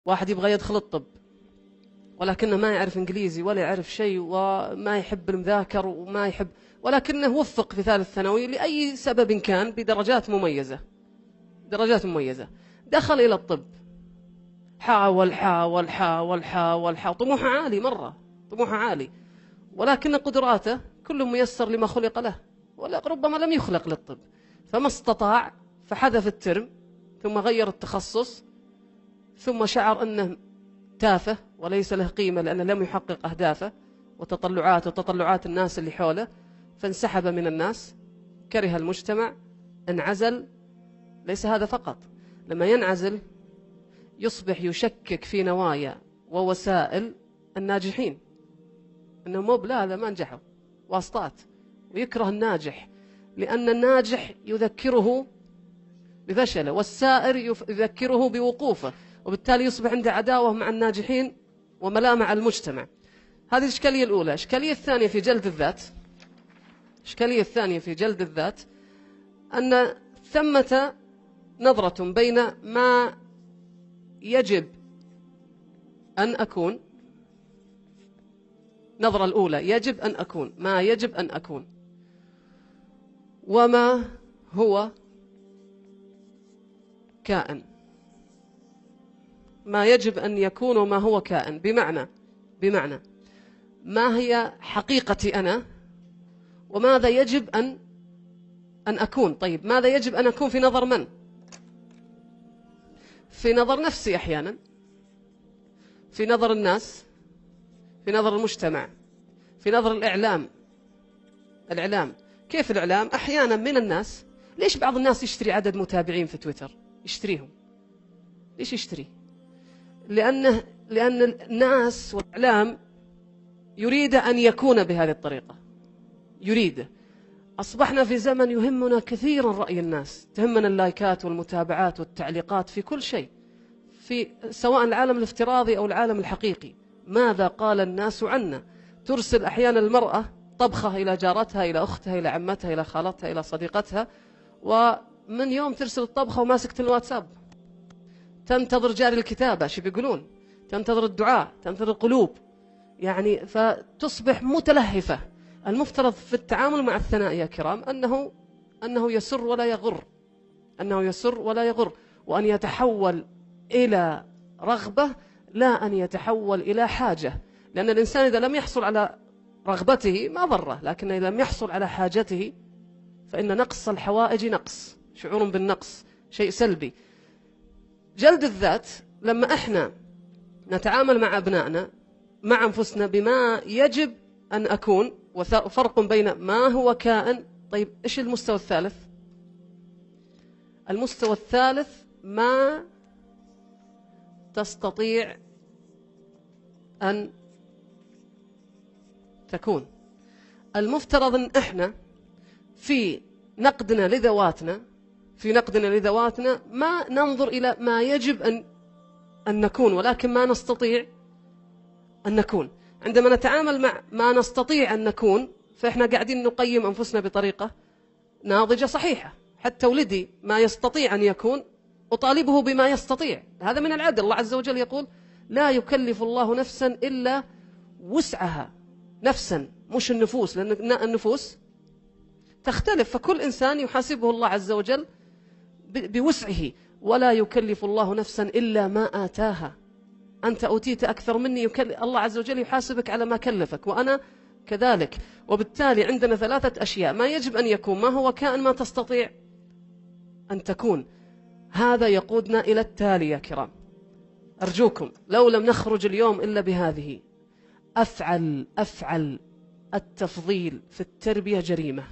واحد يبغى يدخل الطب ولكنه ما يعرف إنجليزي ولا يعرف شيء وما يحب المذاكر وما يحب، ولكنه وفق في ثالث ثانوي لأي سبب كان بدرجات مميزة، درجات مميزة، دخل إلى الطب، حاول حاول حاول حاول حاول، طموحه عالي مرة، طموحه عالي، ولكن قدراته كل ميسر لما خلق له، ولا ربما لم يخلق للطب، فما استطاع، فحذف الترم ثم غير التخصص، ثم شعر أنه تافه وليس له قيمة لأنه لم يحقق أهدافه وتطلعات الناس اللي حوله، فانسحب من الناس، كره المجتمع، انعزل. ليس هذا فقط، لما ينعزل يصبح يشكك في نوايا ووسائل الناجحين، أنه مو لا ما نجحوا، واسطات، ويكره الناجح لأن الناجح يذكره بفشله والسائر يذكره بوقوفه، وبالتالي يصبح عنده عداوة مع الناجحين وملامة على المجتمع. هذه الإشكالية الأولى. الإشكالية الثانية في جلد الذات، الإشكالية الثانية في جلد الذات أن ثمة نظرة بين ما يجب أن أكون، نظرة الأولى يجب أن أكون، ما يجب أن أكون، وما هو كائن، ما يجب أن يكون وما هو كائن، بمعنى ما هي حقيقتي أنا وماذا يجب أن أكون. طيب ماذا يجب أن أكون في نظر من؟ في نظر نفسي أحيانا، في نظر الناس، في نظر المجتمع، في نظر الإعلام. كيف الإعلام؟ أحيانا من الناس، ليش بعض الناس يشتري عدد متابعين في تويتر؟ يشتريهم، ليش يشتري؟ لأن الناس والإعلام يريد أن يكون بهذه الطريقة، يريد. أصبحنا في زمن يهمنا كثيرا رأي الناس، تهمنا اللايكات والمتابعات والتعليقات في كل شيء، في سواء العالم الافتراضي أو العالم الحقيقي. ماذا قال الناس عنا؟ ترسل أحيانا المرأة طبخة إلى جارتها، إلى أختها، إلى عمتها، إلى خالتها، إلى صديقتها، ومن يوم ترسل الطبخة وماسكة الواتساب، تنتظر جاري الكتابة، شو بيقولون، تنتظر الدعاء، تنتظر القلوب، يعني فتصبح متلهفة. المفترض في التعامل مع الثناء يا كرام أنه يسر ولا يغر، أنه يسر ولا يغر، وأن يتحول إلى رغبة لا أن يتحول إلى حاجة، لأن الإنسان إذا لم يحصل على رغبته ما ضره، لكن إذا لم يحصل على حاجته فإن نقص الحوائج نقص، شعور بالنقص شيء سلبي. جلد الذات لما إحنا نتعامل مع أبنائنا، مع أنفسنا، بما يجب أن أكون، وفرق بين ما هو كائن. طيب إيش المستوى الثالث؟ المستوى الثالث ما تستطيع أن تكون. المفترض أن إحنا في نقدنا لذواتنا ما ننظر إلى ما يجب أن نكون، ولكن ما نستطيع أن نكون. عندما نتعامل مع ما نستطيع أن نكون، فإحنا قاعدين نقيم أنفسنا بطريقة ناضجة صحيحة. حتى ولدي ما يستطيع أن يكون أطالبه بما يستطيع، هذا من العدل. الله عز وجل يقول لا يكلف الله نفسا إلا وسعها، نفسا مش النفوس، لأن النفوس تختلف، فكل إنسان يحاسبه الله عز وجل بوسعه. ولا يكلف الله نفسا إلا ما آتاها، أنت أوتيت أكثر مني، الله عز وجل يحاسبك على ما كلفك، وأنا كذلك. وبالتالي عندنا ثلاثة أشياء: ما يجب أن يكون، ما هو كائن، ما تستطيع أن تكون. هذا يقودنا إلى التالي يا كرام، أرجوكم لو لم نخرج اليوم إلا بهذه: أفعل التفضيل في التربية جريمة.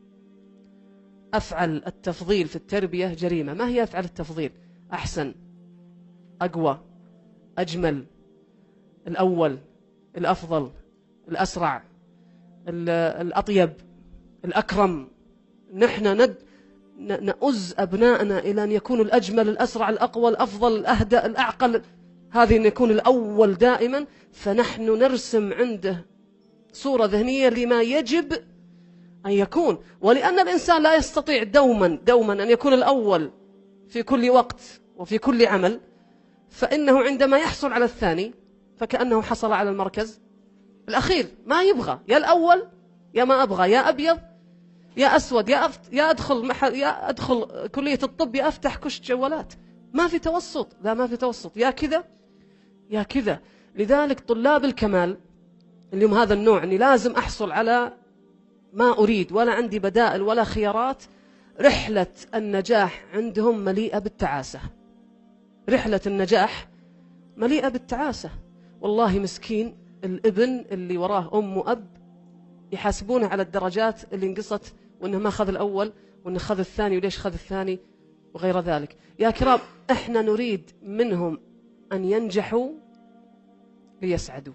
أفعل التفضيل في التربية جريمة. ما هي أفعل التفضيل؟ أحسن، أقوى، أجمل، الأول، الأفضل، الأسرع، الأطيب، الأكرم. نحن نؤز أبنائنا إلى أن يكونوا الأجمل، الأسرع، الأقوى، الأفضل، الأهدى، الأعقل، هذه أن يكون الأول دائما. فنحن نرسم عنده صورة ذهنية لما يجب أن يكون، ولأن الإنسان لا يستطيع دوما أن يكون الأول في كل وقت وفي كل عمل، فإنه عندما يحصل على الثاني فكأنه حصل على المركز الأخير. ما يبغى يا الأول يا ما أبغى، يا أبيض يا أسود، يا أدخل كلية الطب، يا أفتح كشك جوالات. ما في توسط، لا ما في توسط، يا كذا يا كذا. لذلك طلاب الكمال اليوم هذا النوع أني لازم أحصل على ما أريد ولا عندي بدائل ولا خيارات، رحلة النجاح عندهم مليئة بالتعاسة. رحلة النجاح مليئة بالتعاسة. والله مسكين الابن اللي وراه أم وأب يحاسبونه على الدرجات اللي انقصت، وأنه ما أخذ الأول وأنه أخذ الثاني وليش أخذ الثاني وغير ذلك. يا كرام، إحنا نريد منهم أن ينجحوا ليسعدوا.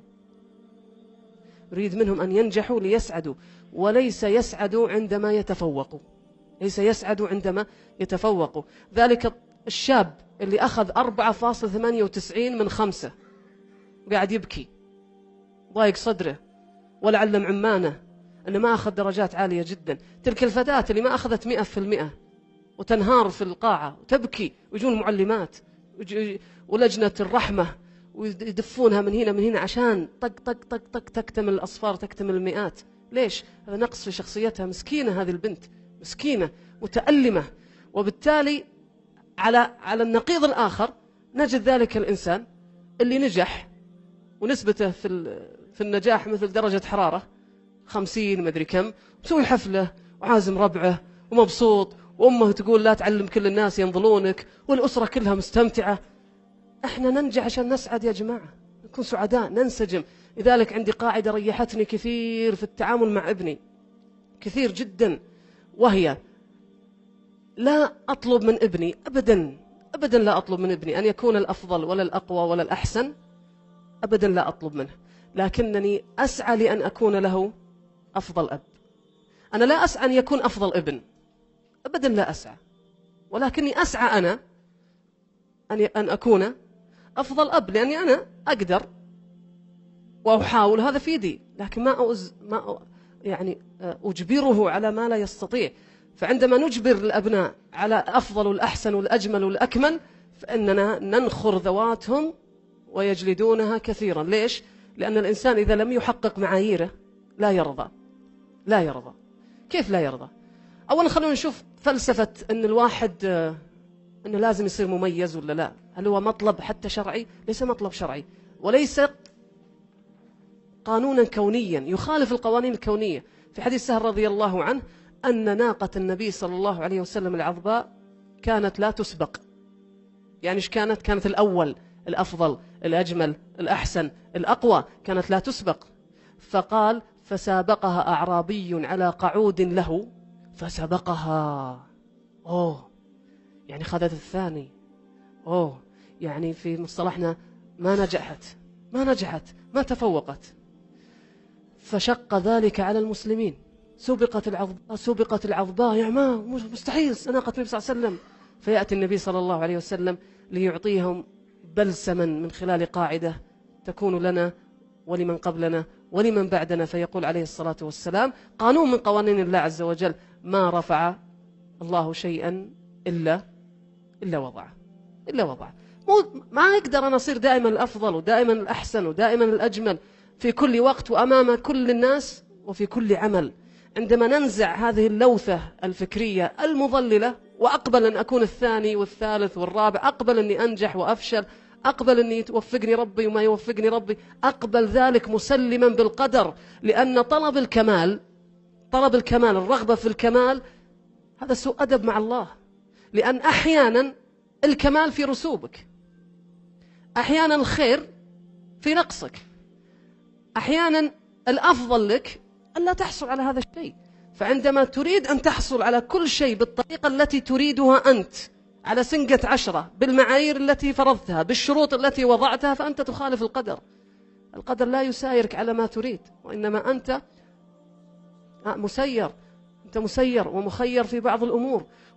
نريد منهم أن ينجحوا ليسعدوا، وليس يسعدوا عندما يتفوقوا. ليس يسعدوا عندما يتفوقوا. ذلك الشاب اللي أخذ 4.98 من 5 وقاعد يبكي ضايق صدره ولا علم عمانه أنه ما أخذ درجات عالية جدا. تلك الفتاة اللي ما أخذت 100% وتنهار في القاعة وتبكي، ويجون المعلمات ولجنة الرحمة ويدفونها من هنا عشان طق طق طق طق تكتمل الأصفار، تكتمل المئات. ليش؟ هذا نقص في شخصيتها. مسكينة هذه البنت، مسكينة متألمة. وبالتالي على النقيض الآخر نجد ذلك الإنسان اللي نجح ونسبته في النجاح مثل درجة حرارة 50 مدري كم، مسوي حفلة وعازم ربعه ومبسوط، وأمه تقول لا تعلم كل الناس ينظلونك، والأسرة كلها مستمتعة. احنا ننجح عشان نسعد يا جماعة، نكون سعداء، ننسجم. لذلك عندي قاعدة ريحتني كثير في التعامل مع ابني، كثير جدا، وهي لا أطلب من ابني أبدا أبدا، لا أطلب من ابني أن يكون الأفضل ولا الأقوى ولا الأحسن، أبدا لا أطلب منه، لكنني أسعى لأن أكون له أفضل أب. أنا لا أسعى أن يكون أفضل ابن، أبدا لا أسعى، ولكني أسعى أنا أن أكون أفضل أب، لأني أنا أقدر وأحاول، هذا في يدي، لكن ما أجبره على ما لا يستطيع. فعندما نجبر الأبناء على أفضل والأحسن والأجمل والأكمل، فإننا ننخر ذواتهم ويجلدونها كثيرا. ليش؟ لأن الإنسان إذا لم يحقق معاييره لا يرضى. لا يرضى. كيف لا يرضى؟ أولا خلونا نشوف فلسفة أن الواحد أنه لازم يصير مميز ولا لا. هل هو مطلب حتى شرعي؟ ليس مطلب شرعي، وليس قانونا كونيا يخالف القوانين الكونية. في حديث سهل رضي الله عنه أن ناقة النبي صلى الله عليه وسلم العظباء كانت لا تسبق. يعني إيش كانت؟ كانت الأول، الأفضل، الأجمل، الأحسن، الأقوى، كانت لا تسبق. فقال فسابقها أعرابي على قعود له فسبقها. يعني خذت الثاني. يعني في مصطلحنا ما نجحت، ما تفوقت. فشق ذلك على المسلمين. سبقت العظباء، يعني ما مستحيل ناقة النبي صلى الله عليه وسلم. فيأتي النبي صلى الله عليه وسلم ليعطيهم بلسما من خلال قاعدة تكون لنا ولمن قبلنا ولمن بعدنا. فيقول عليه الصلاة والسلام قانون من قوانين الله عز وجل: ما رفع الله شيئا إلا وضعه. ما يقدر أن أصير دائما الأفضل ودائما الأحسن ودائما الأجمل في كل وقت وأمام كل الناس وفي كل عمل. عندما ننزع هذه اللوثة الفكرية المضللة وأقبل أن أكون الثاني والثالث والرابع، أقبل أني أنجح وأفشل، أقبل أني يوفقني ربي وما يوفقني ربي، أقبل ذلك مسلما بالقدر. لأن طلب الكمال، الرغبة في الكمال، هذا سوء أدب مع الله. لأن أحيانا الكمال في رسوبك، أحيانا الخير في نقصك، أحيانا الأفضل لك ألا تحصل على هذا الشيء. فعندما تريد أن تحصل على كل شيء بالطريقة التي تريدها أنت، على سنقة 10، بالمعايير التي فرضتها، بالشروط التي وضعتها، فأنت تخالف القدر. القدر لا يسايرك على ما تريد، وإنما أنت مسير ومخير في بعض الأمور.